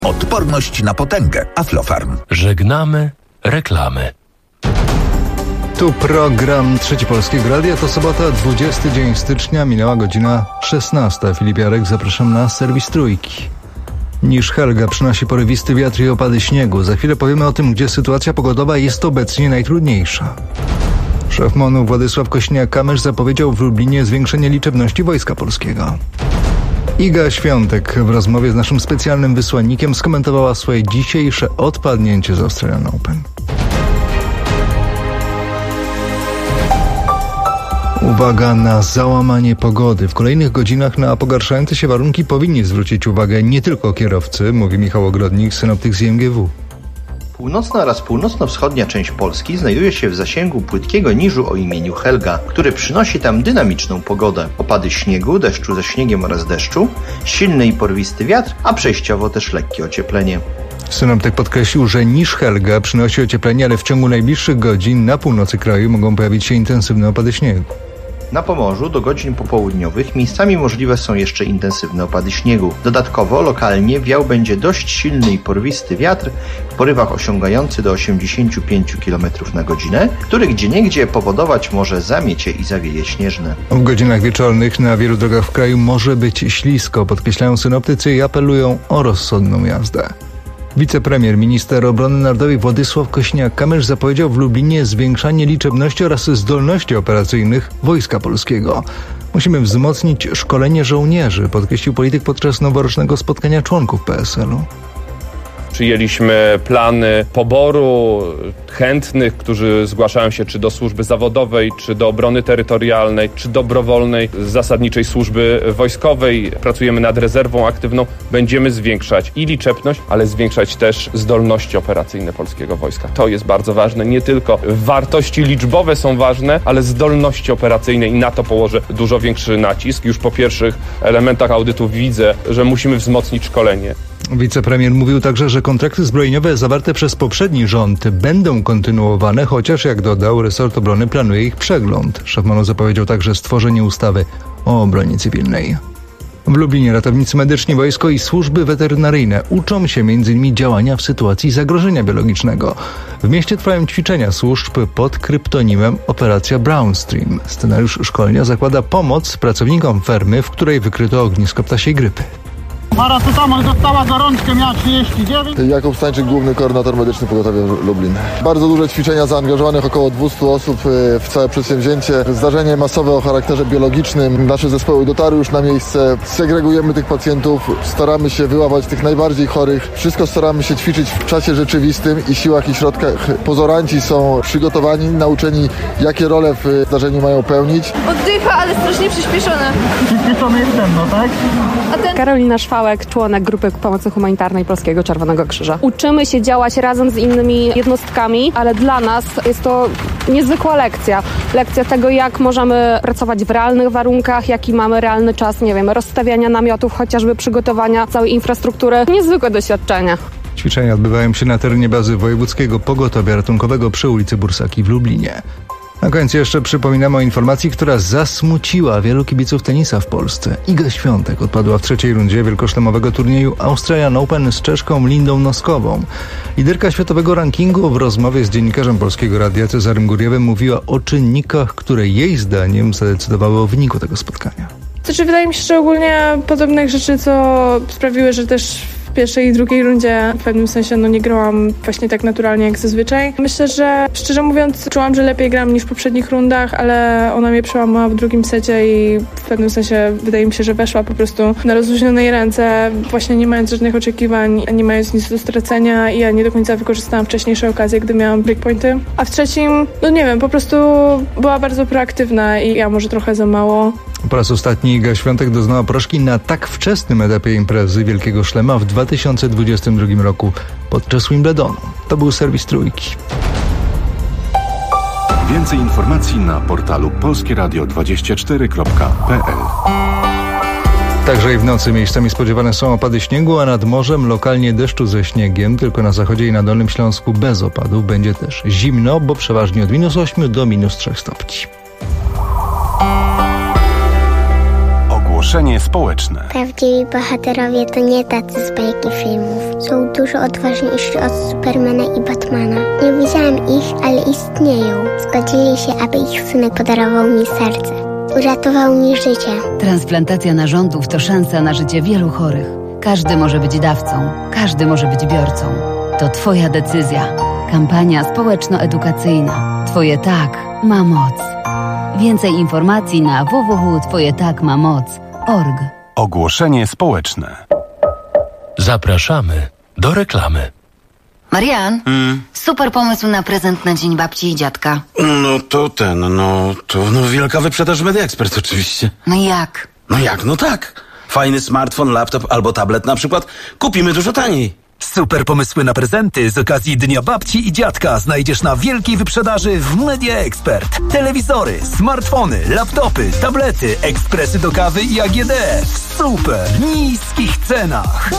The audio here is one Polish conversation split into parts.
Odporność na potęgę. Aflofarm. Żegnamy reklamy. Tu program Trzeci Polskiego Radia. To sobota, 20 dzień stycznia, minęła godzina 16. Filip Jarek, zapraszam na serwis Trójki. Niż Helga przynosi porywisty wiatr i opady śniegu. Za chwilę powiemy o tym, gdzie sytuacja pogodowa jest obecnie najtrudniejsza. Szef MON-u Władysław Kosiniak-Kamysz zapowiedział w Lublinie zwiększenie liczebności Wojska Polskiego. Iga Świątek w rozmowie z naszym specjalnym wysłannikiem skomentowała swoje dzisiejsze odpadnięcie z Australian Open. Uwaga na załamanie pogody. W kolejnych godzinach na pogarszające się warunki powinni zwrócić uwagę nie tylko kierowcy, mówi Michał Ogrodnik, synoptyk z IMGW. Północna oraz północno-wschodnia część Polski znajduje się w zasięgu płytkiego niżu o imieniu Helga, który przynosi tam dynamiczną pogodę. Opady śniegu, deszczu ze śniegiem oraz deszczu, silny i porwisty wiatr, a przejściowo też lekkie ocieplenie. Synoptyk podkreślił, że niż Helga przynosi ocieplenie, ale w ciągu najbliższych godzin na północy kraju mogą pojawić się intensywne opady śniegu. Na Pomorzu do godzin popołudniowych miejscami możliwe są jeszcze intensywne opady śniegu. Dodatkowo lokalnie wiał będzie dość silny i porwisty wiatr w porywach osiągający do 85 km na godzinę, który gdzieniegdzie powodować może zamiecie i zawieje śnieżne. W godzinach wieczornych na wielu drogach w kraju może być ślisko, podkreślają synoptycy i apelują o rozsądną jazdę. Wicepremier, minister obrony narodowej Władysław Kosiniak-Kamysz zapowiedział w Lublinie zwiększanie liczebności oraz zdolności operacyjnych Wojska Polskiego. Musimy wzmocnić szkolenie żołnierzy, podkreślił polityk podczas noworocznego spotkania członków PSL-u. Przyjęliśmy plany poboru chętnych, którzy zgłaszają się czy do służby zawodowej, czy do obrony terytorialnej, czy dobrowolnej, zasadniczej służby wojskowej. Pracujemy nad rezerwą aktywną. Będziemy zwiększać i liczebność, ale zwiększać też zdolności operacyjne polskiego wojska. To jest bardzo ważne. Nie tylko wartości liczbowe są ważne, ale zdolności operacyjne i na to położę dużo większy nacisk. Już po pierwszych elementach audytu widzę, że musimy wzmocnić szkolenie. Wicepremier mówił także, że kontrakty zbrojeniowe zawarte przez poprzedni rząd będą kontynuowane, chociaż, jak dodał, resort obrony planuje ich przegląd. Szef MON-u zapowiedział także stworzenie ustawy o obronie cywilnej. W Lublinie ratownicy medyczni, wojsko i służby weterynaryjne uczą się m.in. działania w sytuacji zagrożenia biologicznego. W mieście trwają ćwiczenia służb pod kryptonimem Operacja Brown Stream. Scenariusz szkolenia zakłada pomoc pracownikom fermy, w której wykryto ognisko ptasiej grypy. Paracetamol dostała gorączkę, miała 39. Jakub Stańczyk, główny koordynator medyczny pogotowia Lublin. Bardzo duże ćwiczenia, zaangażowanych około 200 osób w całe przedsięwzięcie. Zdarzenie masowe o charakterze biologicznym. Nasze zespoły dotarły już na miejsce. Segregujemy tych pacjentów, staramy się wyłapać tych najbardziej chorych. Wszystko staramy się ćwiczyć w czasie rzeczywistym i siłach i środkach. Pozoranci są przygotowani, nauczeni, jakie role w zdarzeniu mają pełnić. Oddycha, ale strasznie przyspieszone. Przyspieszony jest ten, no tak? A ten... Karolina Szwałek, członek Grupy Pomocy Humanitarnej Polskiego Czerwonego Krzyża. Uczymy się działać razem z innymi jednostkami, ale dla nas jest to niezwykła lekcja. Lekcja tego, jak możemy pracować w realnych warunkach, jaki mamy realny czas, nie wiem, rozstawiania namiotów, chociażby przygotowania całej infrastruktury. Niezwykłe doświadczenie. Ćwiczenia odbywają się na terenie bazy Wojewódzkiego Pogotowia Ratunkowego przy ulicy Bursaki w Lublinie. Na końcu jeszcze przypominamy o informacji, która zasmuciła wielu kibiców tenisa w Polsce. Iga Świątek odpadła w trzeciej rundzie wielkoszlemowego turnieju Australian Open z Czeszką Lindą Noskową. Liderka światowego rankingu w rozmowie z dziennikarzem Polskiego Radia Cezarym Gurjewem mówiła o czynnikach, które jej zdaniem zadecydowały o wyniku tego spotkania. Wydaje mi się, że ogólnie podobnych rzeczy, co sprawiły, że też w pierwszej i drugiej rundzie w pewnym sensie nie grałam właśnie tak naturalnie jak zazwyczaj. Myślę, że szczerze mówiąc czułam, że lepiej gram niż w poprzednich rundach, ale ona mnie przełamała w drugim secie i w pewnym sensie wydaje mi się, że weszła po prostu na rozluźnionej ręce, właśnie nie mając żadnych oczekiwań, nie mając nic do stracenia i ja nie do końca wykorzystałam wcześniejsze okazje, gdy miałam breakpointy. A w trzecim, nie wiem, po prostu była bardzo proaktywna i ja może trochę za mało. Po raz ostatni Iga Świątek doznała porażki na tak wczesnym etapie imprezy Wielkiego Szlema w 2022 roku podczas Wimbledonu. To był serwis Trójki. Więcej informacji na portalu polskieradio24.pl. Także i w nocy miejscami spodziewane są opady śniegu, a nad morzem lokalnie deszczu ze śniegiem. Tylko na zachodzie i na Dolnym Śląsku bez opadów. Będzie też zimno, bo przeważnie od -8 do -3 stopni. Ogłoszenie społeczne. Prawdziwi bohaterowie to nie tacy z bajki filmów. Są dużo odważniejsi od Supermana i Batmana. Nie widziałam ich, ale istnieją. Zgodzili się, aby ich synek podarował mi serce. Uratował mi życie. Transplantacja narządów to szansa na życie wielu chorych. Każdy może być dawcą, każdy może być biorcą. To Twoja decyzja. Kampania społeczno-edukacyjna. Twoje tak ma moc. Więcej informacji na www.twojetakmamoc.org. Ogłoszenie społeczne. Zapraszamy do reklamy. Marian, super pomysł na prezent na Dzień Babci i Dziadka. No wielka wyprzedaż Media Expert oczywiście. No jak? No tak. Fajny smartfon, laptop albo tablet na przykład kupimy dużo taniej. Super pomysły na prezenty z okazji Dnia Babci i Dziadka znajdziesz na wielkiej wyprzedaży w Media Expert. Telewizory, smartfony, laptopy, tablety, ekspresy do kawy i AGD w super niskich cenach.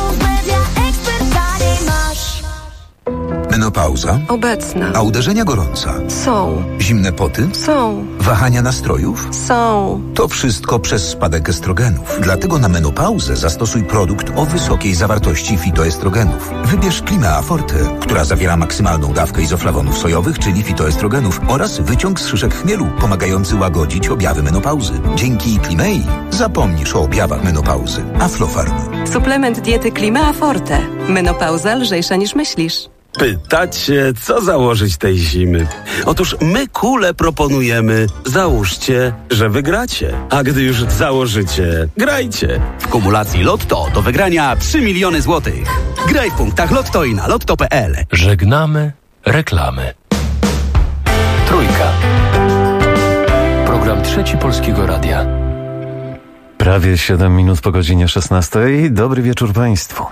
Menopauza? Obecna. A uderzenia gorąca? Są. Zimne poty? Są. Wahania nastrojów? Są. To wszystko przez spadek estrogenów. Dlatego na menopauzę zastosuj produkt o wysokiej zawartości fitoestrogenów. Wybierz Klimea Forte, która zawiera maksymalną dawkę izoflawonów sojowych, czyli fitoestrogenów oraz wyciąg z szyszek chmielu, pomagający łagodzić objawy menopauzy. Dzięki Klimei zapomnisz o objawach menopauzy. Aflofarm. Suplement diety Klimea Forte. Menopauza lżejsza niż myślisz. Pytacie, co założyć tej zimy? Otóż my kule proponujemy. Załóżcie, że wygracie. A gdy już założycie, grajcie. W kumulacji Lotto do wygrania 3 miliony złotych. Graj w punktach Lotto i na lotto.pl. Żegnamy reklamy. Trójka. Program Trzeci Polskiego Radia. Prawie 7 minut po godzinie 16. Dobry wieczór Państwu.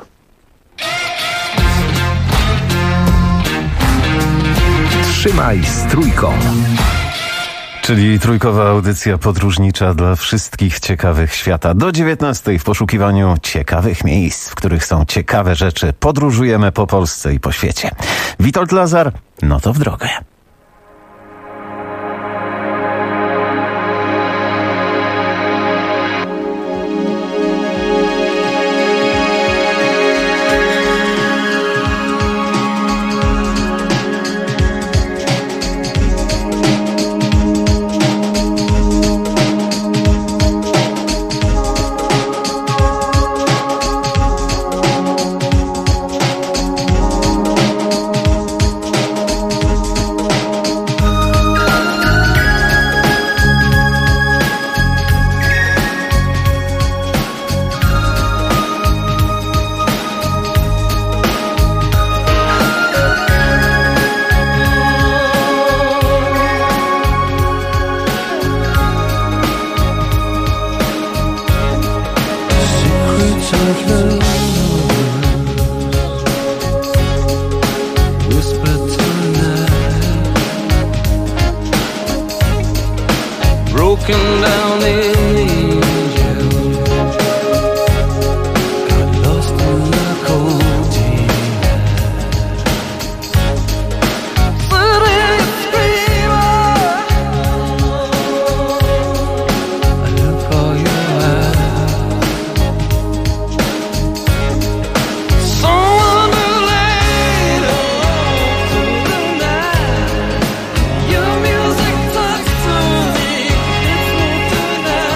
Trzymaj z Trójką. Czyli trójkowa audycja podróżnicza dla wszystkich ciekawych świata. Do 19 w poszukiwaniu ciekawych miejsc, w których są ciekawe rzeczy. Podróżujemy po Polsce i po świecie. Witold Lazar, no to w drogę. Your music talks to me.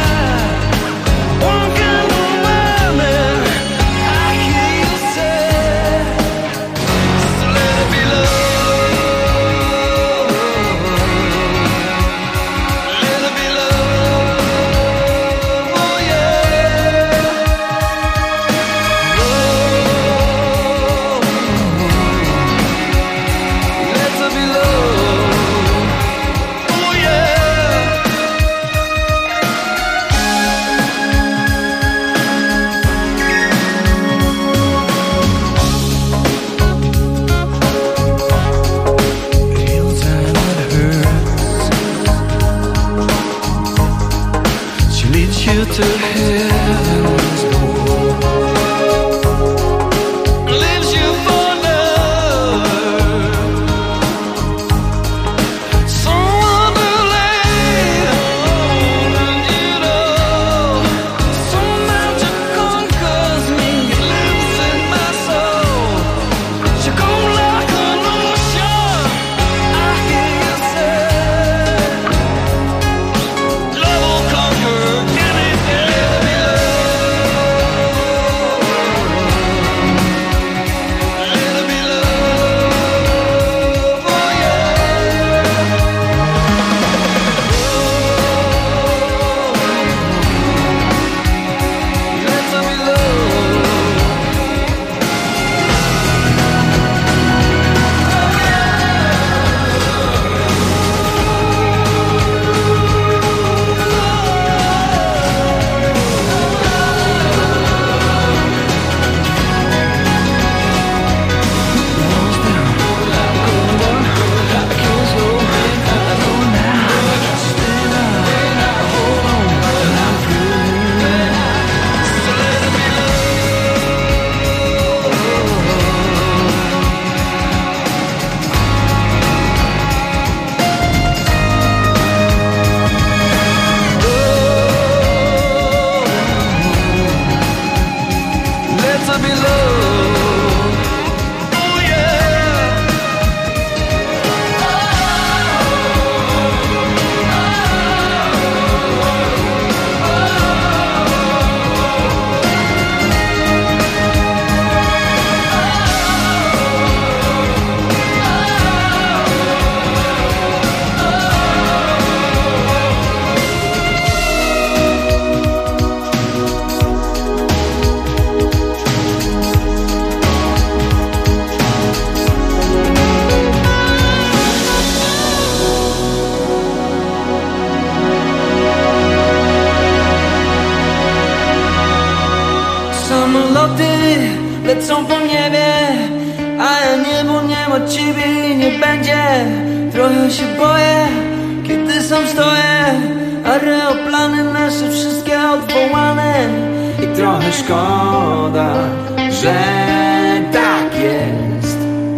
ma ciebie i nie będzie. Trochę się boję, kiedy sam stoję. Aeroplany nasze wszystkie odwołane. I trochę szkoda, że tak jest.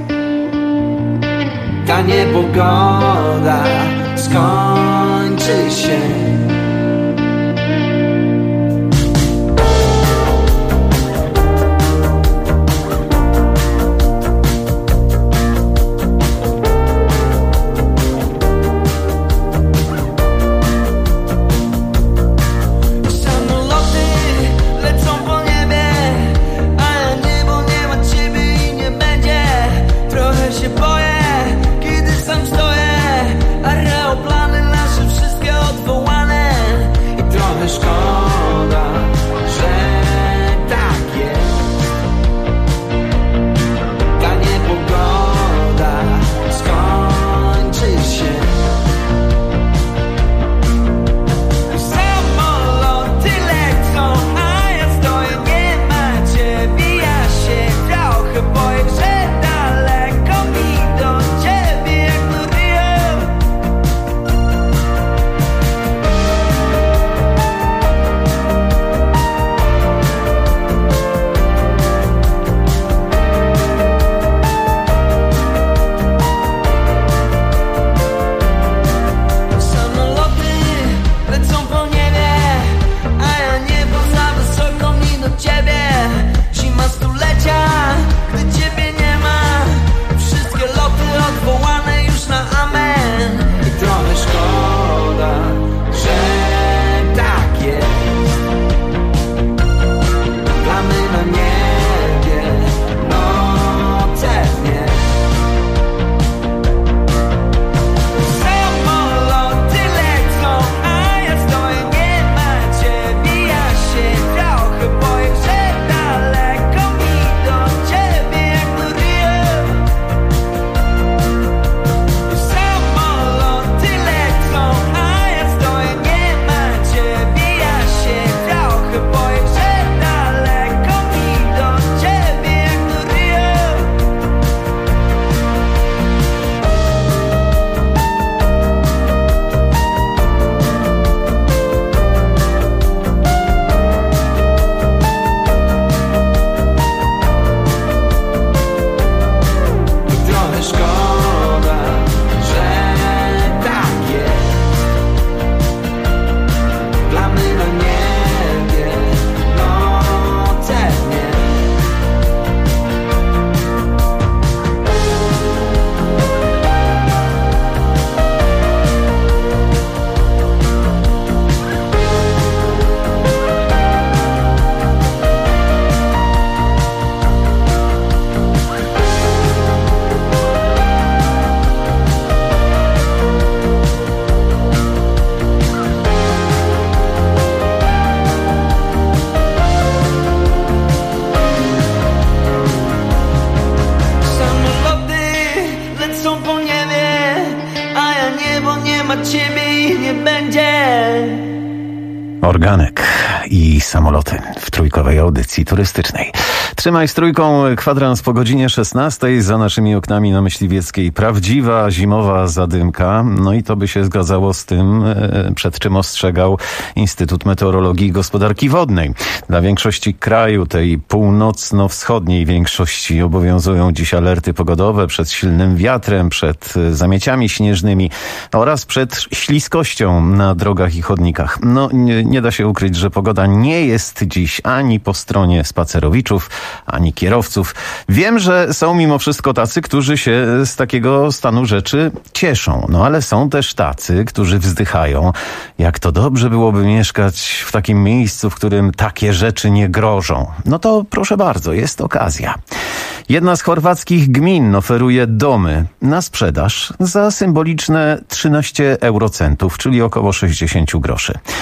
Ta niepogoda skończy się. Organek i samoloty w trójkowej audycji turystycznej. Trzymaj z trójką, kwadrans po godzinie 16. Za naszymi oknami na Myśliwieckiej prawdziwa zimowa zadymka. No i to by się zgadzało z tym, przed czym ostrzegał Instytut Meteorologii i Gospodarki Wodnej. Dla większości kraju, tej północno-wschodniej większości, obowiązują dziś alerty pogodowe przed silnym wiatrem, przed zamieciami śnieżnymi oraz przed śliskością na drogach i chodnikach. No, nie da się ukryć, że pogoda nie jest dziś ani po stronie spacerowiczów, ani kierowców. Wiem, że są mimo wszystko tacy, którzy się z takiego stanu rzeczy cieszą. No ale są też tacy, którzy wzdychają, jak to dobrze byłoby mieszkać w takim miejscu, w którym takie rzeczy nie grożą. No to proszę bardzo, jest okazja. Jedna z chorwackich gmin oferuje domy na sprzedaż za symboliczne 13 eurocentów, czyli około 60 groszy.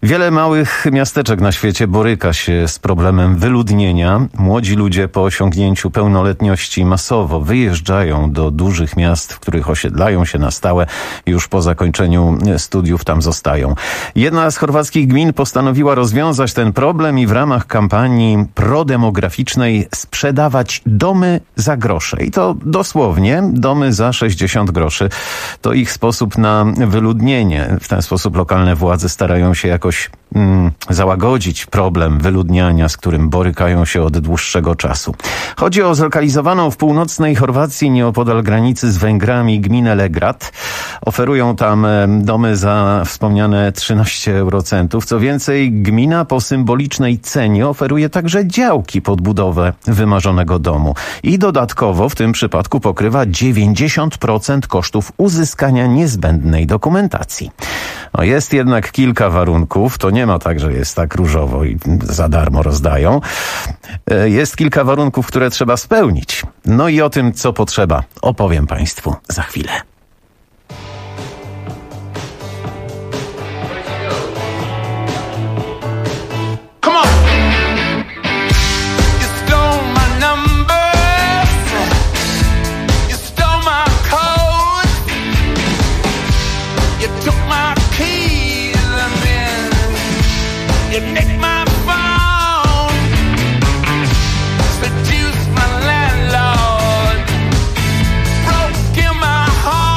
Wiele małych miasteczek na świecie boryka się z problemem wyludnienia. Młodzi ludzie po osiągnięciu pełnoletności masowo wyjeżdżają do dużych miast, w których osiedlają się na stałe i już po zakończeniu studiów tam zostają. Jedna z chorwackich gmin postanowiła rozwiązać ten problem i w ramach kampanii prodemograficznej sprzedawać domy za grosze. I to dosłownie domy za 60 groszy. To ich sposób na wyludnienie. W ten sposób lokalne władze starają się jakoś załagodzić problem wyludniania, z którym borykają się od dłuższego czasu. Chodzi o zlokalizowaną w północnej Chorwacji, nieopodal granicy z Węgrami, gminę Legrad. Oferują tam domy za wspomniane 13 eurocentów. Co więcej, gmina po symbolicznej cenie oferuje także działki pod budowę wymarzonego domu. I dodatkowo w tym przypadku pokrywa 90% kosztów uzyskania niezbędnej dokumentacji. No jest jednak kilka warunków. To nie ma tak, że jest tak różowo i za darmo rozdają. Jest kilka warunków, które trzeba spełnić. No i o tym, co potrzeba, opowiem Państwu za chwilę. Heart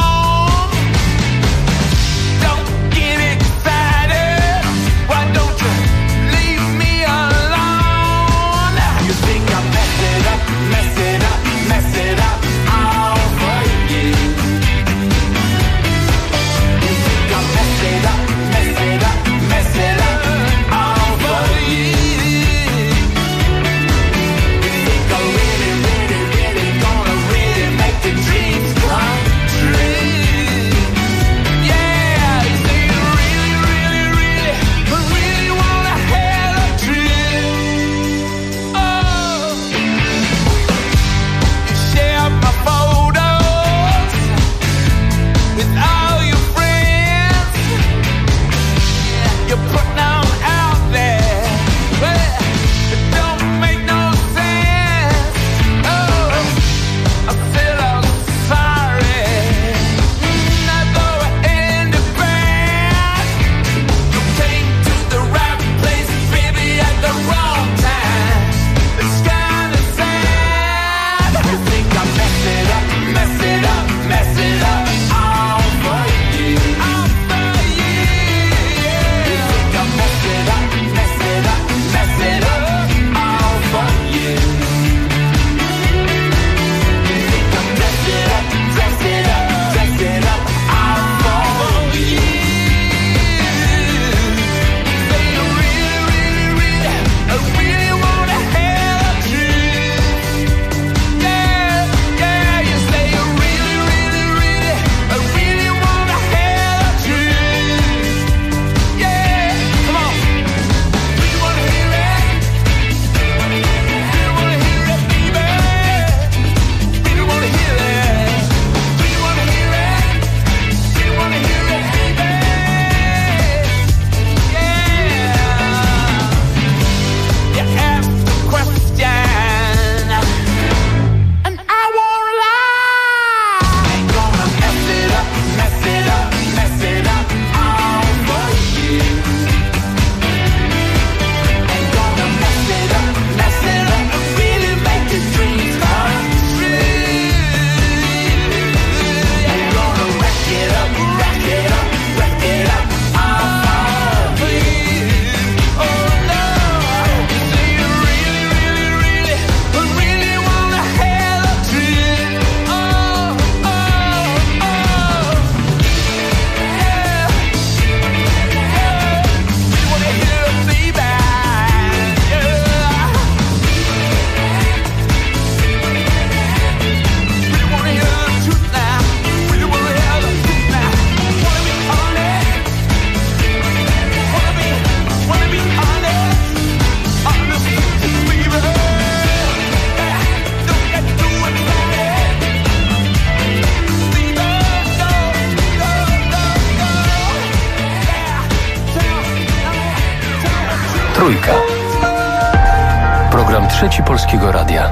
Trzeci Polskiego Radia.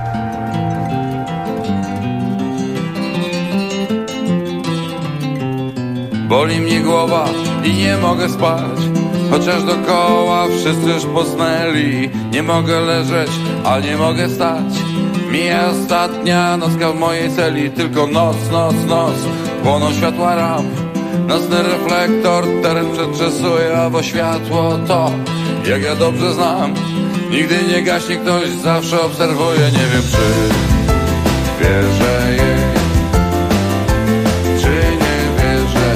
Boli mnie głowa i nie mogę spać, chociaż dookoła wszyscy już posnęli. Nie mogę leżeć, a nie mogę stać. Mija ostatnia nocka w mojej celi. Tylko noc, noc, noc. Płoną światła ramp. Nocny reflektor teren przetrzesuje, a bo światło to, jak ja dobrze znam, nigdy nie gaśnie, ktoś zawsze obserwuje. Nie wiem, czy wierzę jej, czy nie wierzę.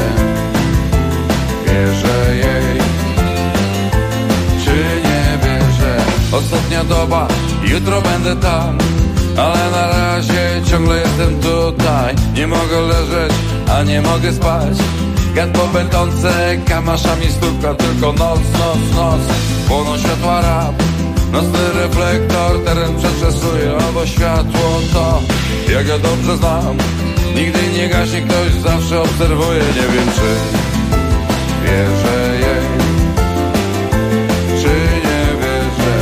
Wierzę jej, czy nie wierzę. Ostatnia doba, jutro będę tam, ale na razie ciągle jestem tutaj. Nie mogę leżeć, a nie mogę spać. Gad po betonce, kamaszami stuka. Tylko noc, noc, noc. Płoną światła ramp. Nocny reflektor teren przetrzesuje, bo światło to, jak ja dobrze znam, nigdy nie gaśnie, ktoś zawsze obserwuje. Nie wiem, czy wierzę jej, czy nie wierzę.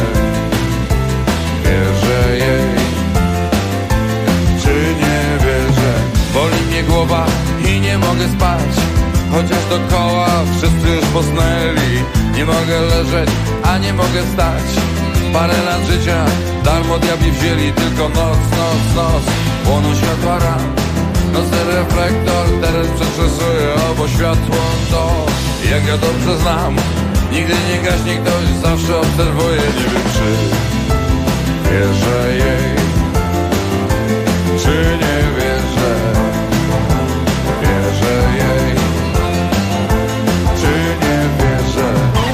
Wierzę jej, czy nie wierzę. Boli mnie głowa i nie mogę spać, chociaż dookoła wszyscy już posnęli. Nie mogę leżeć, a nie mogę stać. Parę lat życia darmo diabli wzięli. Tylko noc, noc, noc. Płoną światła ramp. Nocny reflektor teren przetrzesuje, bo światło to, jak ja dobrze znam, nigdy nie gaśnie, ktoś zawsze obserwuje. Nie wiem, czy wierzę jej, czy nie wierzę. Wierzę jej, czy nie wierzę.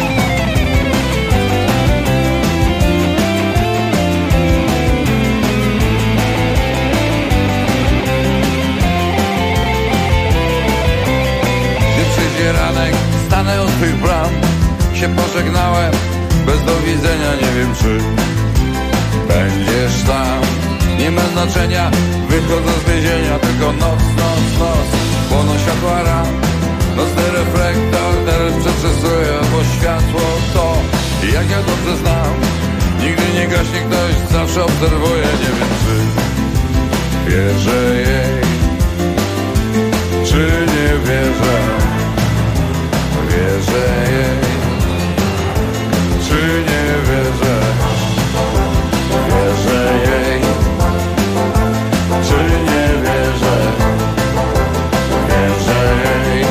Gdy przyjdzie ranek, stanę od twych bram. Się pożegnałem, bez do widzenia. Nie wiem, czy będziesz tam. Nie ma znaczenia, wychodzę z więzienia. Tylko noc, noc, noc. Płoną światła ramp. Nocny reflektor teren przetrzesuje, bo światło to, jak ja dobrze znam, nigdy nie gaśnie, ktoś zawsze obserwuje. Nie wiem, czy wierzę jej, czy nie wierzę. Wierzę jej, czy nie wierzę. Wierzę jej, czy nie wierzę. Wierzę jej,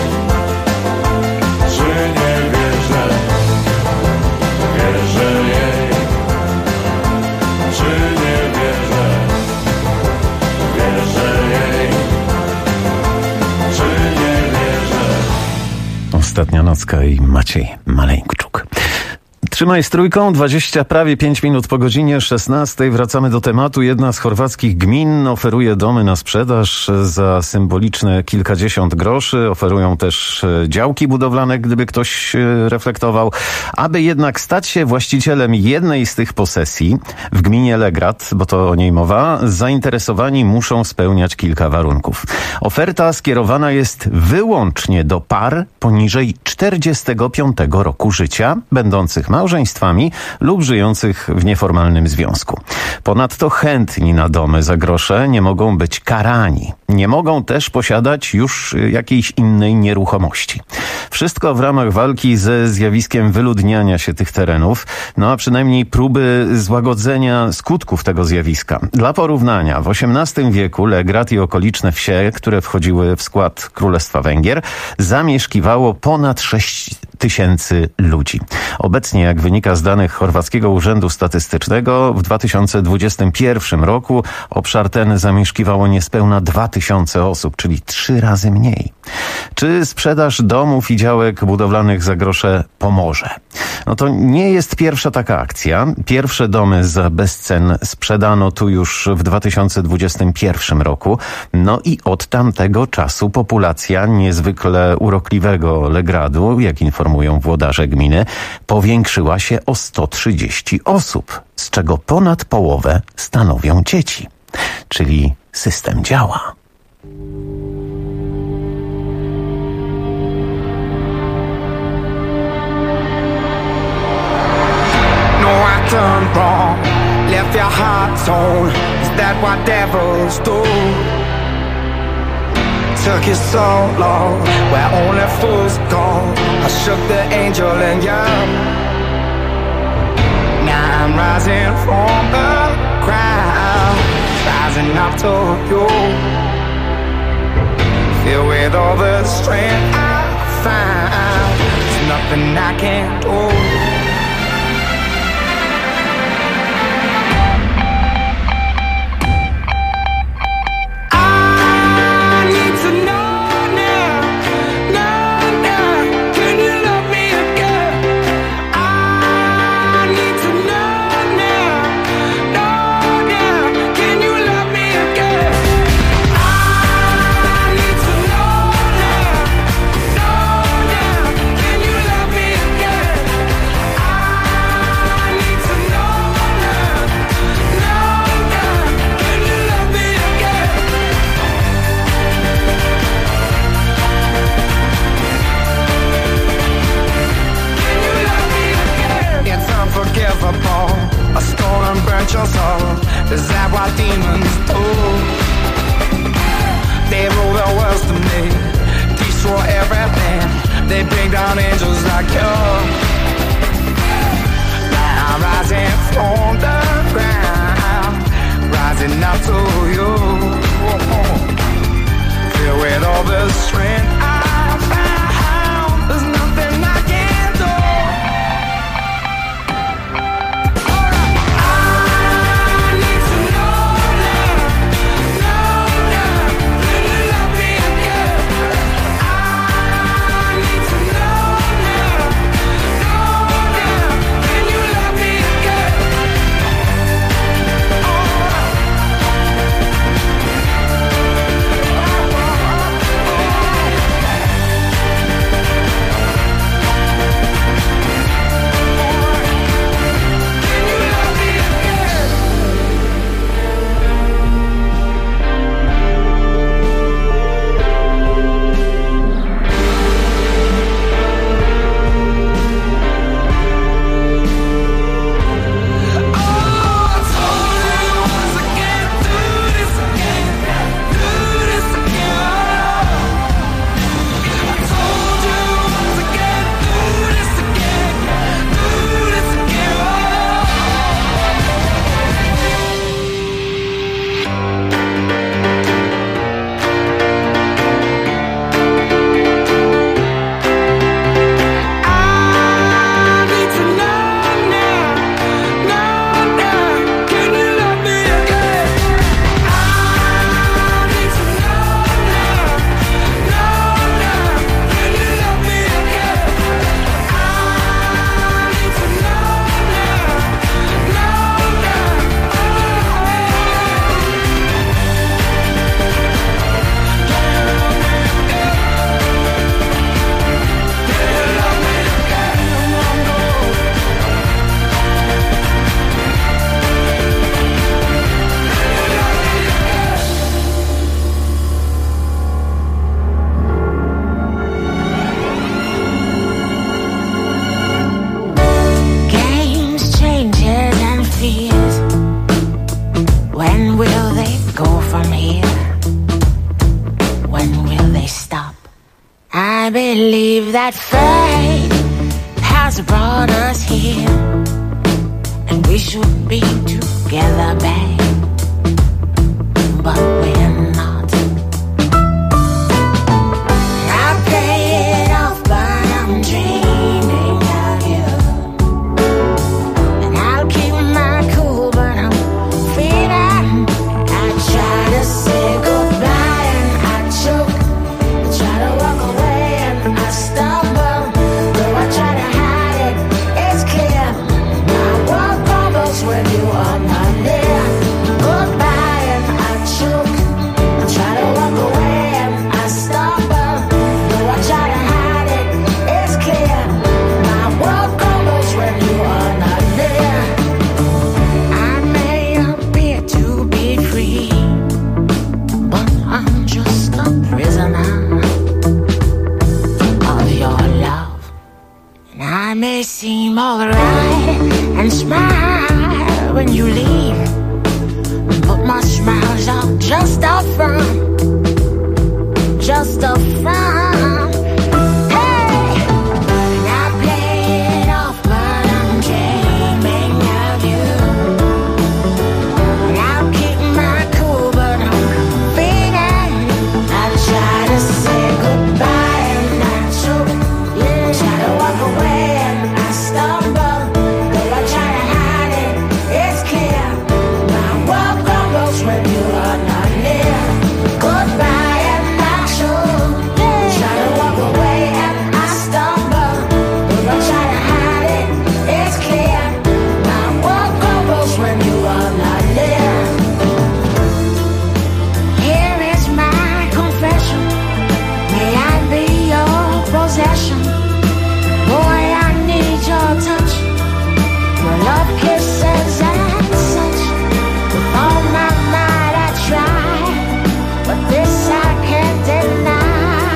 czy nie wierzę. Wierzę jej, czy nie wierzę. Wierzę jej, czy nie wierzę. Ostatnia nocka i Maciej Maleńczuk. Trzymaj z trójką, prawie 5 minut po godzinie 16. Wracamy do tematu. Jedna z chorwackich gmin oferuje domy na sprzedaż za symboliczne kilkadziesiąt groszy. Oferują też działki budowlane, gdyby ktoś reflektował. Aby jednak stać się właścicielem jednej z tych posesji w gminie Legrad, bo to o niej mowa, zainteresowani muszą spełniać kilka warunków. Oferta skierowana jest wyłącznie do par poniżej 45 roku życia, będących małżeństwami lub żyjących w nieformalnym związku. Ponadto chętni na domy za grosze nie mogą być karani. Nie mogą też posiadać już jakiejś innej nieruchomości. Wszystko w ramach walki ze zjawiskiem wyludniania się tych terenów, no a przynajmniej próby złagodzenia skutków tego zjawiska. Dla porównania, w XVIII wieku Legrad i okoliczne wsie, które wchodziły w skład Królestwa Węgier, zamieszkiwało ponad 6 tysięcy ludzi. Obecnie, jak wynika z danych Chorwackiego Urzędu Statystycznego, w 2021 roku obszar ten zamieszkiwało niespełna 2000 osób, czyli 3 razy mniej. Czy sprzedaż domów i działek budowlanych za grosze pomoże? No to nie jest pierwsza taka akcja. Pierwsze domy za bezcen sprzedano tu już w 2021 roku. No i od tamtego czasu populacja niezwykle urokliwego Legradu, jak informują włodarze gminy, powiększyła się o 130 osób, z czego ponad połowę stanowią dzieci. Czyli system działa. No, I turned wrong, left you took you so long, where only fools go. I shook the angel in you. Now I'm rising from the ground, rising up to you. Filled with all the strength I found, there's nothing I can't do. I stole and burnt your soul. Is that what demons do? They rule the world to me, destroy everything. They bring down angels like you. Now I'm rising from the ground, rising up to you. Filled with all the strength I found, there's nothing I can't do. That fate has brought us here, and we should be together, babe, but we're not. I play it off, but I'm dreaming of you, and I'll keep my cool, but I'm feeling. I try to say goodbye and I choke, I try to walk away and I stumble, though I try to hide it, it's clear. My world crumbles when you are not there. Goodbye and I choke, I try to walk away and I stumble, though I try to hide it, it's clear. My world crumbles when you are not there. I may appear to be free, but I'm just a prisoner of your love. And I may seem alright and smile when you leave, but my smiles are just a front, just just a front. Hey, I play it off, but I'm dreaming of you. And I'll keep my cool, but I'm feeling. I try to say goodbye and I choke. Try to walk away and I stumble. Though I try to hide it, it's clear. My world crumbles when you are not near. Goodbye and I choke. Try to walk away and I stumble. Though I try to hide it, it's clear. My world crumbles when you are not near. Here is my confession. May I be your possession? Boy, I need your touch. Your love kisses and such. With all my might I try, but this I can't deny.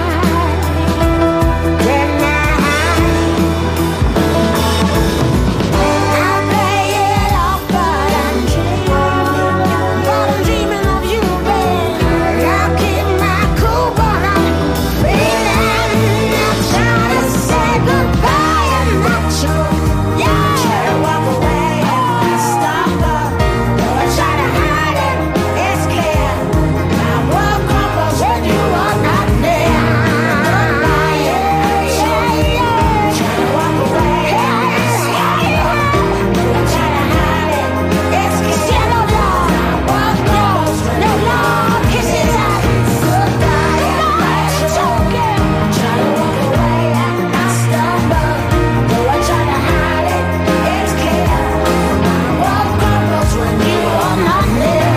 I play it off, but I'm dreaming of you, babe. I'll keep my cool, but I'm feeling. I'm trying to say goodbye and not choke. Try to walk away and I stumble. Though I try to hide it, it's clear. My world crumbles when you are not near. Goodbye and choke. Try to walk away and I stumble. Though I try to hide it, it's clear. No love, my world crumbles when no love kisses us. Goodbye and I choke. Try to walk away and I stumble. Though I try to hide it, it's clear. My world crumbles when you are not near.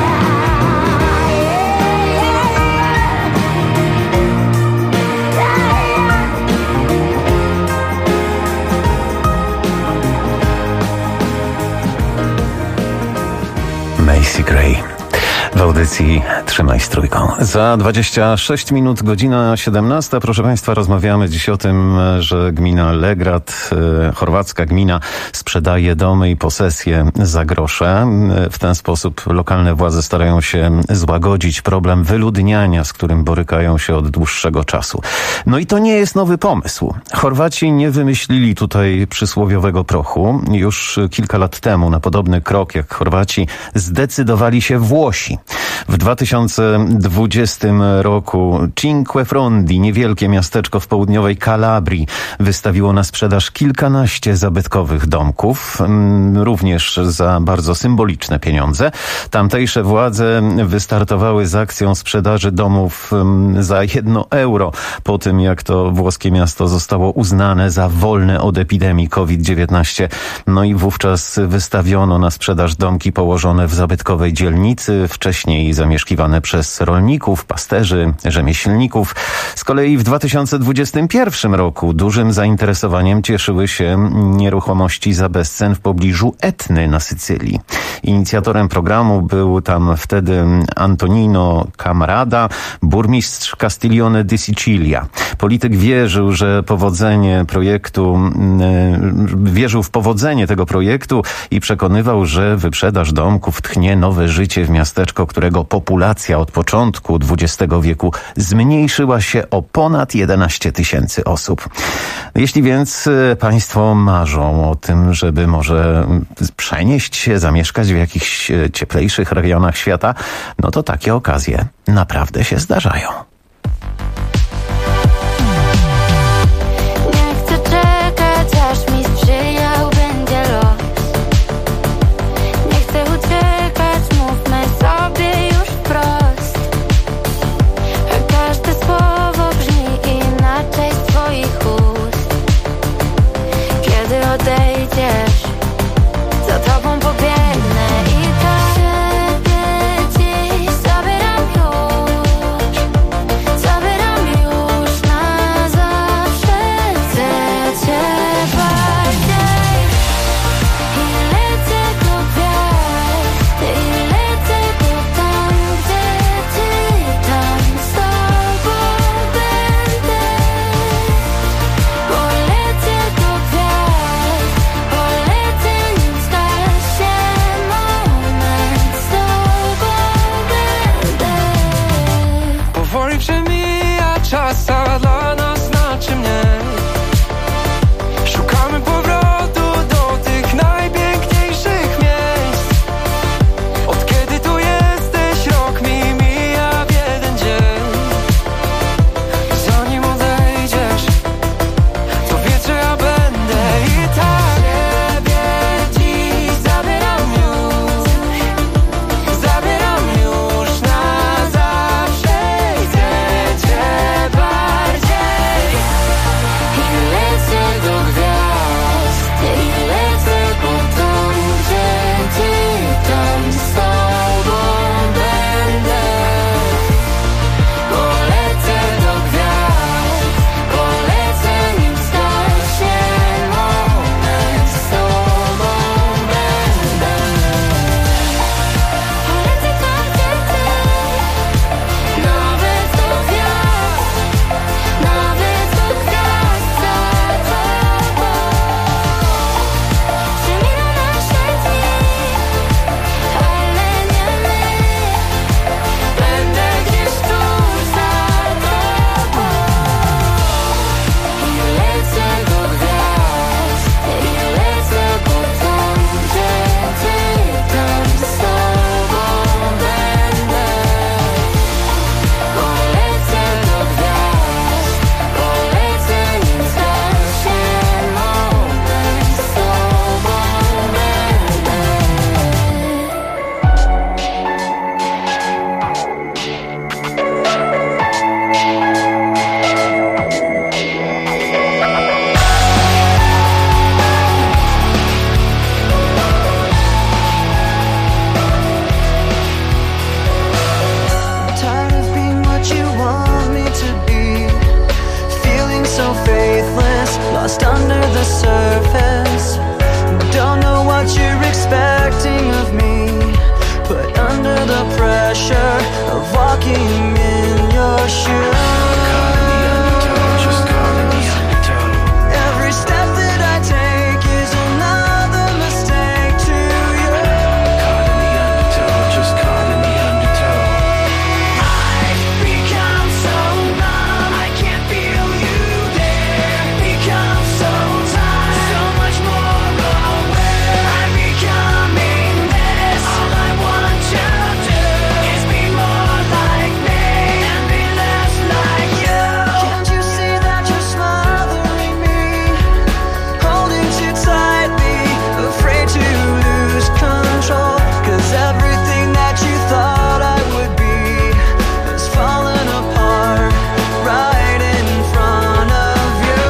Macy Gray w audycji Trzymaj z Trójką. Za 26 minut, godzina 17. Proszę Państwa, rozmawiamy dziś o tym, że gmina Legrad, chorwacka gmina, sprzedaje domy i posesje za grosze. W ten sposób lokalne władze starają się złagodzić problem wyludniania, z którym borykają się od dłuższego czasu. No i to nie jest nowy pomysł. Chorwaci nie wymyślili tutaj przysłowiowego prochu. Już kilka lat temu na podobny krok jak Chorwaci zdecydowali się Włosi. W 2020 roku Cinque Frondi, niewielkie miasteczko w południowej Kalabrii, wystawiło na sprzedaż kilkanaście zabytkowych domków, również za bardzo symboliczne pieniądze. Tamtejsze władze wystartowały z akcją sprzedaży domów za 1 euro, po tym jak to włoskie miasto zostało uznane za wolne od epidemii COVID-19. No i wówczas wystawiono na sprzedaż domki położone w zabytkowej dzielnicy, wcześniej zamieszkiwane przez rolników, pasterzy, rzemieślników. Z kolei w 2021 roku dużym zainteresowaniem cieszyły się nieruchomości za bezcen w pobliżu Etny na Sycylii. Inicjatorem programu był tam wtedy Antonino Camarada, burmistrz Castiglione di Sicilia. Polityk wierzył, że wierzył w powodzenie tego projektu i przekonywał, że wyprzedaż domków tchnie nowe życie w miasteczko, którego populacja od początku XX wieku zmniejszyła się o ponad 11 000 osób. Jeśli więc Państwo marzą o tym, żeby może przenieść się, zamieszkać w jakichś cieplejszych regionach świata, no to takie okazje naprawdę się zdarzają. Za tobą pobiegnę i ciebie dziś zabieram już. surface. Don't know what you're expecting of me, but under the pressure of walking in your shoes, just caught in the undertow. Every step that I take is another mistake to you. Caught in the undertow, just caught in the undertow. I've become so numb, I can't feel you there. Become so tired, so much more aware. I'm becoming this. All I want to do is be more like me and be less like you. Can't you see that you're smothering me, holding too tightly, afraid to lose control? 'Cause everything that you thought I would be has fallen apart right in front of you.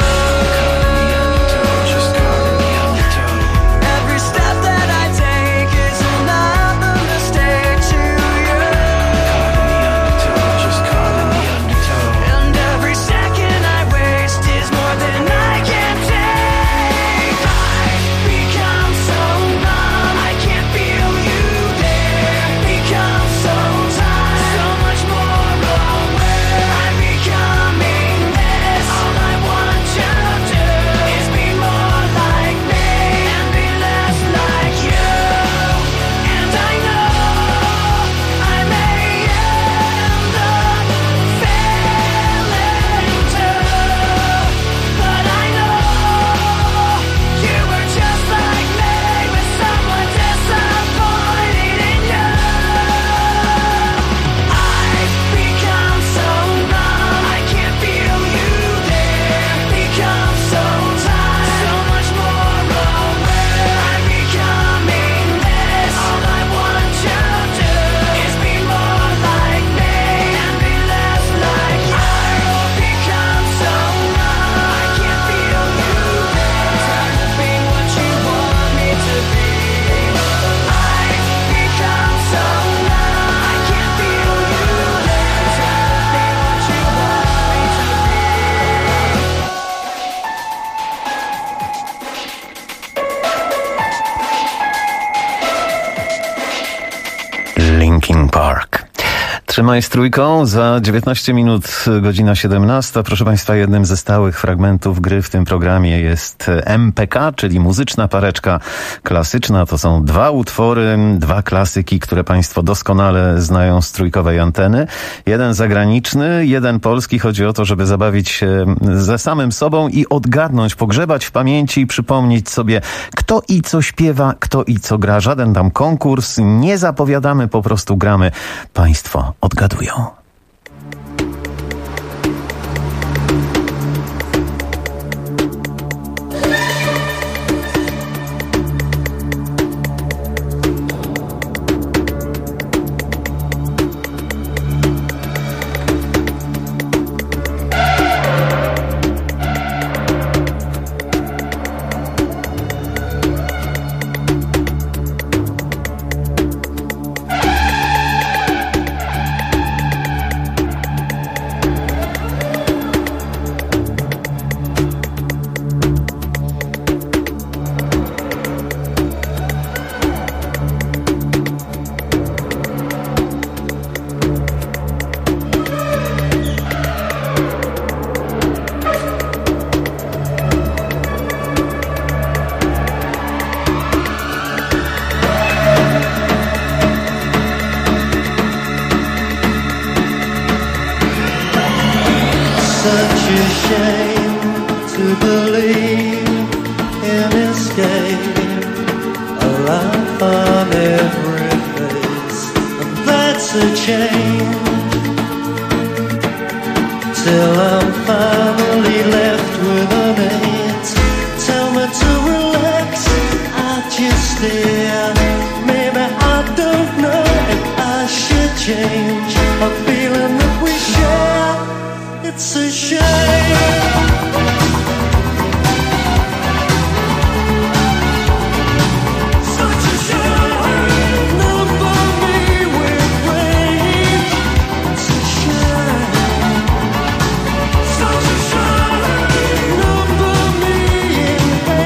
Just caught in the undertow. Every step that I take is another mistake to you. Caught in the undertow, just caught in the undertow. And every second I waste is more than I can take. I've become so numb, I can't feel you there. Become so tired, so much more aware. I'm becoming this. All I want to do is be more like me and be less like you. And I know I may end up failing too, but I know you were just like me, with someone disappointed in you. I've become so numb, I can't feel you there. Become so tired, so much more aware. I'm becoming this. All I want to do is be more like me and be less like you. I've become so numb, I can't feel you there. Trying to be what you want me to be. I've become so numb, I can't feel you there. Trying to be what you want me to Linkin Park. Trzymaj z trójką, za 19 minut godzina 17. Proszę Państwa, jednym ze stałych fragmentów gry w tym programie jest MPK, czyli muzyczna pareczka klasyczna. To są dwa utwory, dwa klasyki, które Państwo doskonale znają z trójkowej anteny. Jeden zagraniczny, jeden polski. Chodzi o to, żeby zabawić się ze samym sobą i odgadnąć, pogrzebać w pamięci i przypomnieć sobie, kto i co śpiewa, kto i co gra. Żaden tam konkurs, nie zapowiadamy, po prostu gramy. Państwo odgadują. Such a shame to believe in escape, a laugh on every face, and that's a change. Till I'm finally left with an eight. Tell me to relax, I just stare. Maybe I don't know if I should change a feeling that we share. It's a shame. Such a shame. Number me with rage. It's a shame. Such a shame. Number me in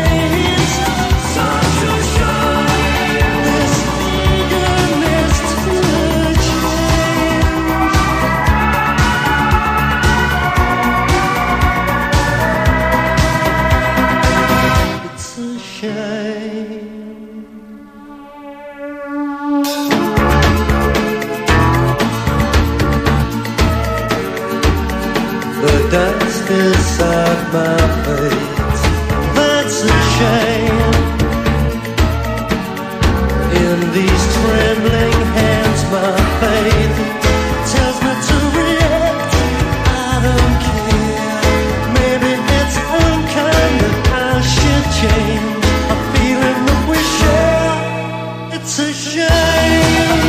dust decide my fate. That's a shame. In these trembling hands my faith tells me to react. I don't care. Maybe it's unkind that I should change a feeling that we share. It's a shame.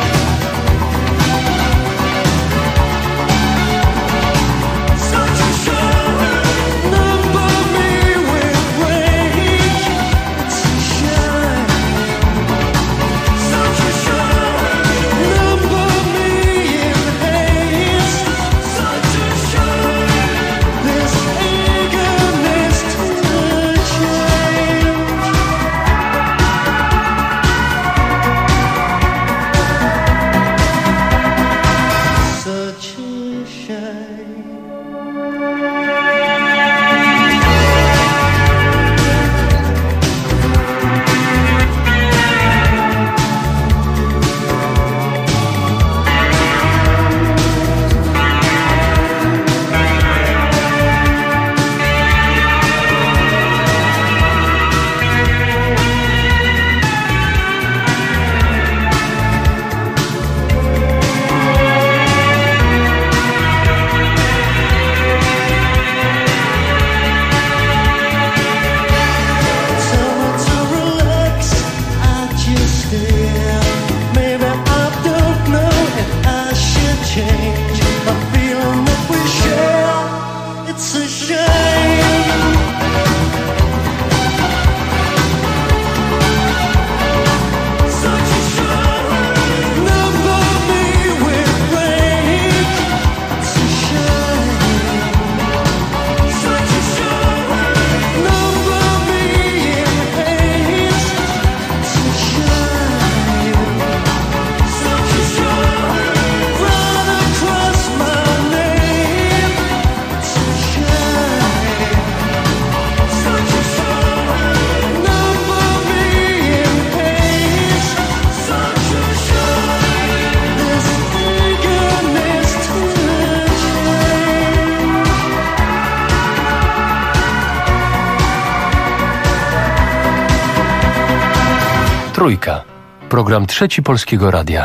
Trójka. Program Trzeci Polskiego Radia.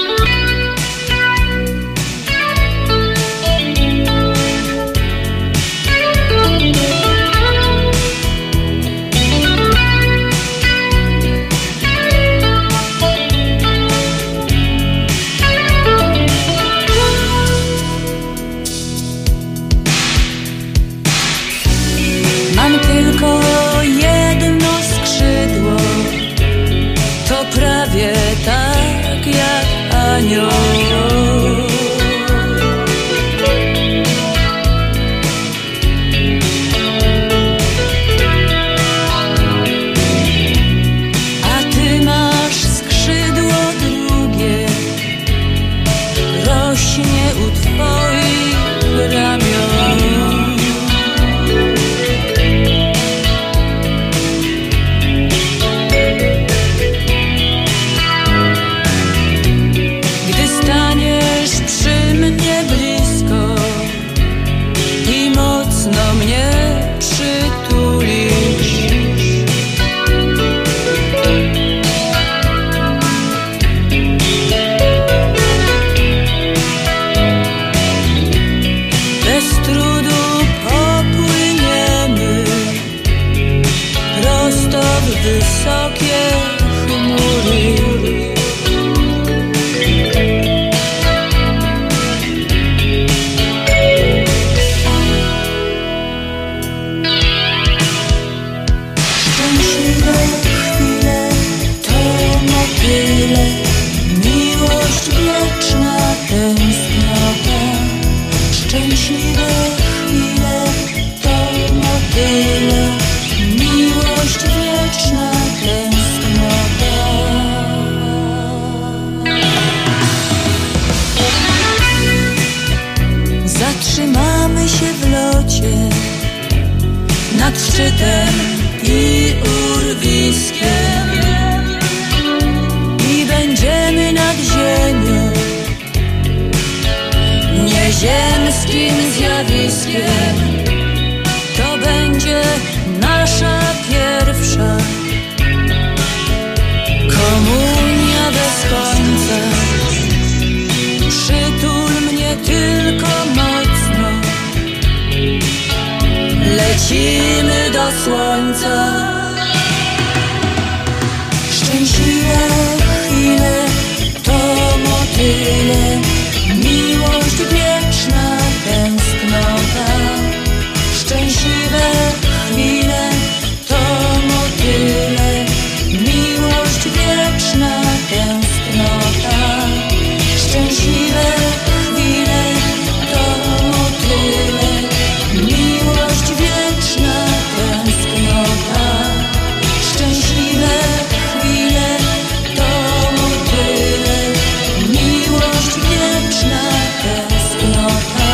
Mam tylko jedno skrzydło, to prawie tak jak anioł. A ty masz skrzydło drugie, rośnie u twoich ramion. Wysokie chmury. Szczęśliwe chwile to motyle, miłość wieczna tęsknota. Szczęśliwe chwile to motyle, miłość wieczna tęsknota. Zatrzymamy się w locie nad szczytem i urwiskiem i będziemy nad ziemią nieziemską. ludzkim zjawiskiem. To będzie nasza pierwsza komunia bez końca. Przytul mnie tylko mocno, lecimy do słońca. Szczęśliwe chwile to motyle, miłość wieczna, tęsknota. Szczęśliwe chwile to motyle, miłość wieczna, tęsknota. Szczęśliwe chwile to motyle, miłość wieczna, tęsknota. Szczęśliwe chwile to motyle, miłość wieczna, tęsknota.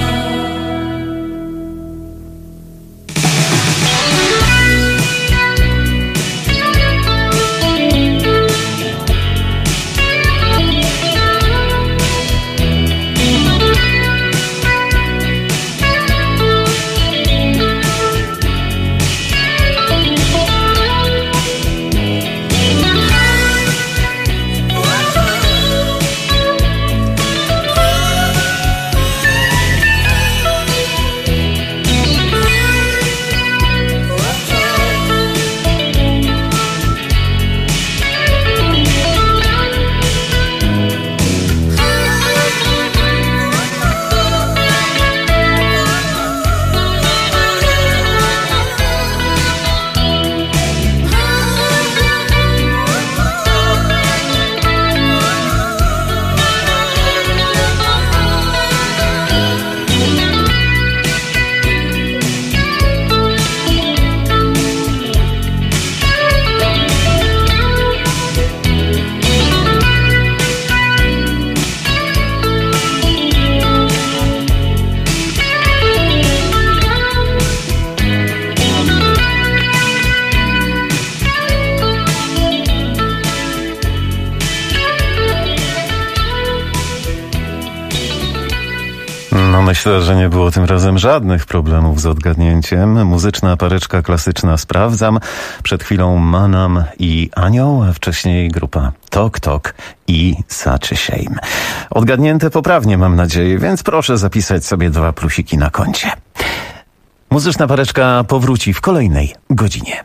Myślę, że nie było tym razem żadnych problemów z odgadnięciem. Muzyczna pareczka klasyczna Sprawdzam. Przed chwilą Manam i Anioł, a wcześniej grupa Tok Tok i Such a Shame. Odgadnięte poprawnie, mam nadzieję, więc proszę zapisać sobie 2 plusiki na koncie. Muzyczna pareczka powróci w kolejnej godzinie.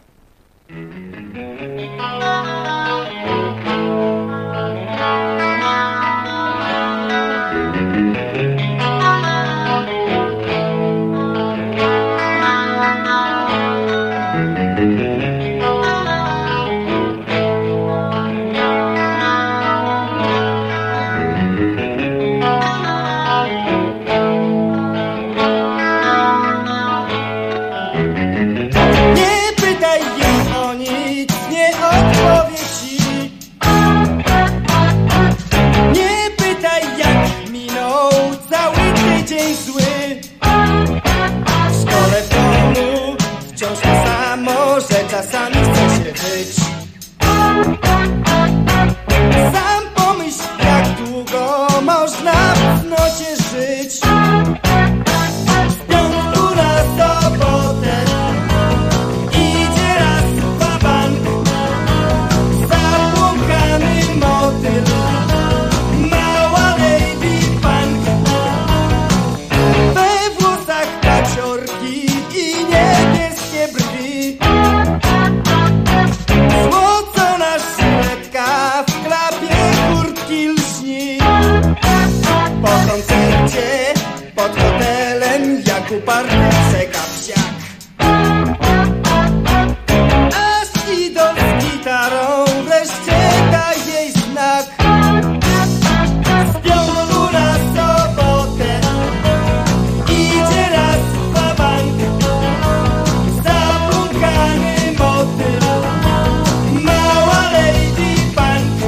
Czasami chce się być. Sam pomyśl, jak długo można w cnocie żyć. Z piątku na sobotę idzie raz wabank. Zapłukany motyl, mała lady punk. We włosach kaciorki i niebieskie brwi. Złocona szyletka w klapie kurtki lśni. Po koncercie pod hotelem jak uparty czeka psiak. Aż idol z gitarą wreszcie da jej znak. Z piątku na sobotę idzie raz wabank. Zapląkany motyl, mała lady punk.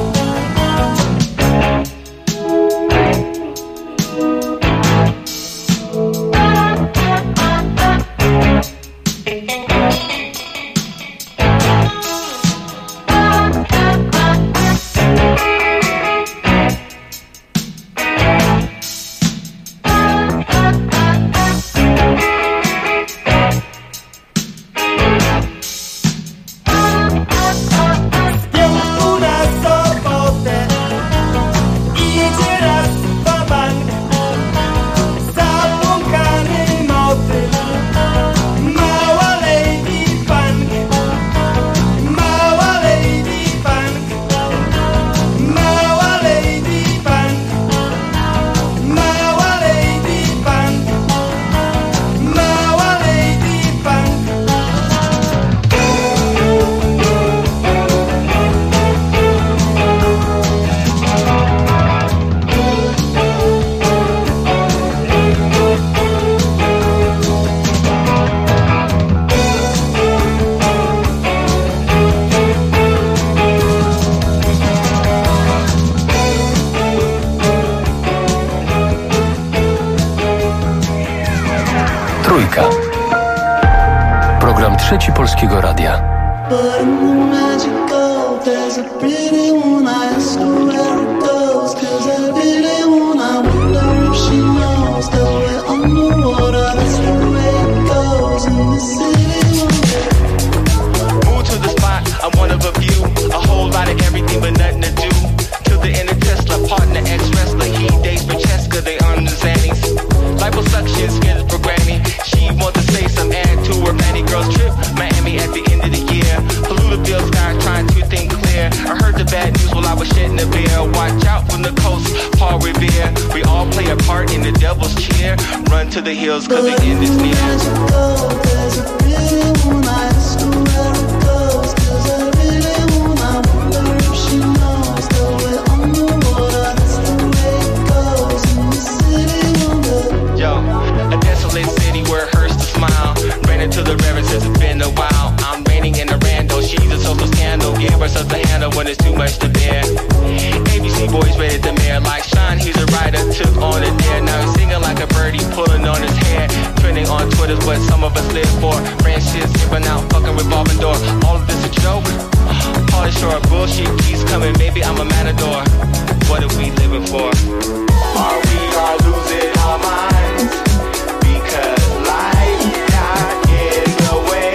jedynka. Program Trzeci Polskiego Radia. But in the magical, there's a pretty one. I ask her where it goes, 'cause I really wanna wonder if she knows that we're underwater. That's the way it goes in the city. Move to the spot, I'm one of a few. A whole lot of everything but nothing to do. To the inner Tesla, partner, ex-wrestler. He dates Francesca, they on the Xannies. Liposuction, skin is programming. She wants to say some add to her Fanny Girls trip. Miami at the end of the year. Polluted sky trying to think clear. I heard the bad news while I was shedding a beer. Watch out from the coast, Paul Revere. We all play a part in the devil's cheer. Run to the hills 'cause the end is near. There's a pretty one. I ask her where it goes, 'cause I really wanna wonder if she knows that we're underwater. That's the way it goes in the city wonder. Yo, a desolate city where it hurts to smile. Ran into the river since it's been a while. I'm raining in a rando, she's a social scandal. Give herself a handle when it's too much to bear. ABC boys rated the mayor like Sean, he's a writer, took on a dare. Now he's singing like a birdie, pulling on his hair. Trending on Twitter's what some of us live for. Brand shit, skipping out, fucking revolving door. All of this a joke? Party sure bullshit keeps coming, maybe I'm a matador. What are we living for? Are we all losing our minds? Because life got in the way.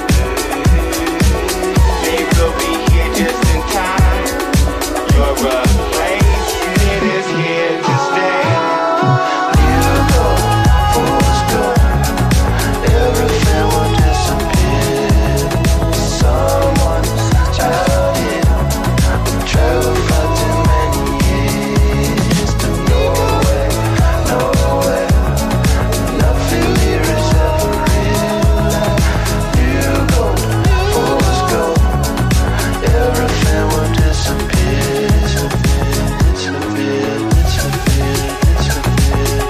They will be here just in time. Your replacement is here to stay. You go, force go. Everything will disappear. Someone's out here. Travel for too many years to nowhere, nowhere. Nothing here is ever real. You go, force go. Everything will disappear. Disappear, disappear, disappear,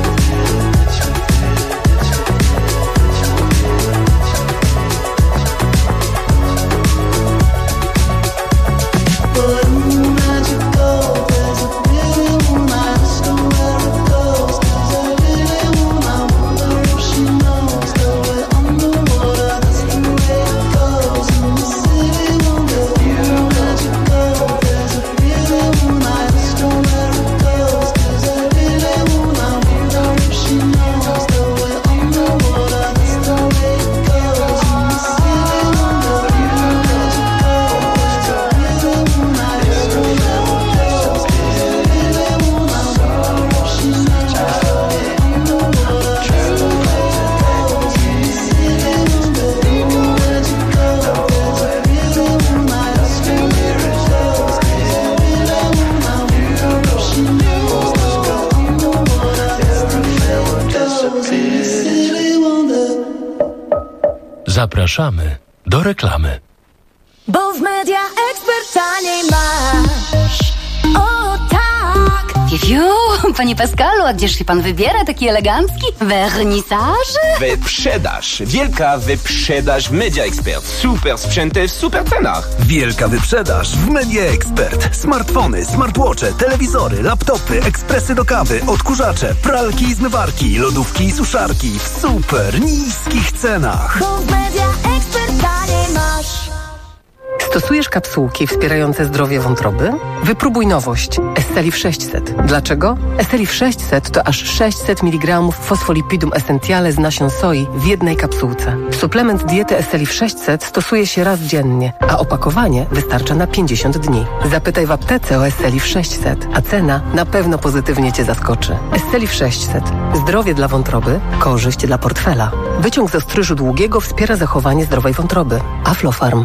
But in the magical, there's a pretty one. I ask her where it goes, 'cause I really wanna wonder if she knows that we're underwater. That's the way it goes in the city wonder. Magical, there's a pretty one. I ask her where it goes, 'cause I really wanna wonder if she knows that we're underwater. That's the way it goes in the city wonder. Zapraszamy do reklamy. Bo w Media Expert taniej masz. O tak! Fiu, panie Pascalu, a gdzież się pan wybiera taki elegancki? Wernisaż? Wyprzedaż. Wielka wyprzedaż w Media Expert. Super sprzęty w super cenach. Wielka wyprzedaż w Media Expert. Smartfony, smartwatche, telewizory, laptopy, ekspresy do kawy, odkurzacze, pralki i zmywarki, lodówki i suszarki w super niskich cenach. Bo w Media Expert taniej masz. Stosujesz kapsułki wspierające zdrowie wątroby? Wypróbuj nowość Esselif 600. Dlaczego? Esselif 600 to aż 600 mg fosfolipidum essentiale z nasion soi w jednej kapsułce. Suplement diety Esselif 600 stosuje się raz dziennie, a opakowanie wystarcza na 50 dni. Zapytaj w aptece o Esselif 600, a cena na pewno pozytywnie Cię zaskoczy. Esselif 600. Zdrowie dla wątroby, korzyść dla portfela. Wyciąg z ostryżu długiego wspiera zachowanie zdrowej wątroby. Aflofarm.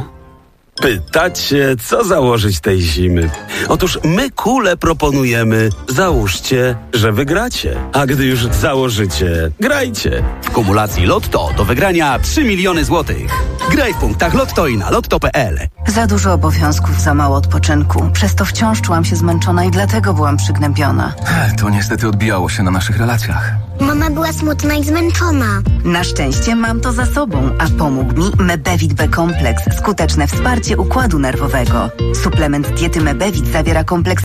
Pytacie, co założyć tej zimy? Otóż my kule proponujemy. Załóżcie, że wygracie. A gdy już założycie, grajcie. W kumulacji Lotto do wygrania 3 miliony złotych. Graj w punktach Lotto i na lotto.pl. Za dużo obowiązków, za mało odpoczynku. Przez to wciąż czułam się zmęczona i dlatego byłam przygnębiona. To niestety odbijało się na naszych relacjach. Mama była smutna i zmęczona. Na szczęście mam to za sobą, a pomógł mi Mebevit B-kompleks. Skuteczne wsparcie układu nerwowego. Suplement diety Mebevit zawiera kompleks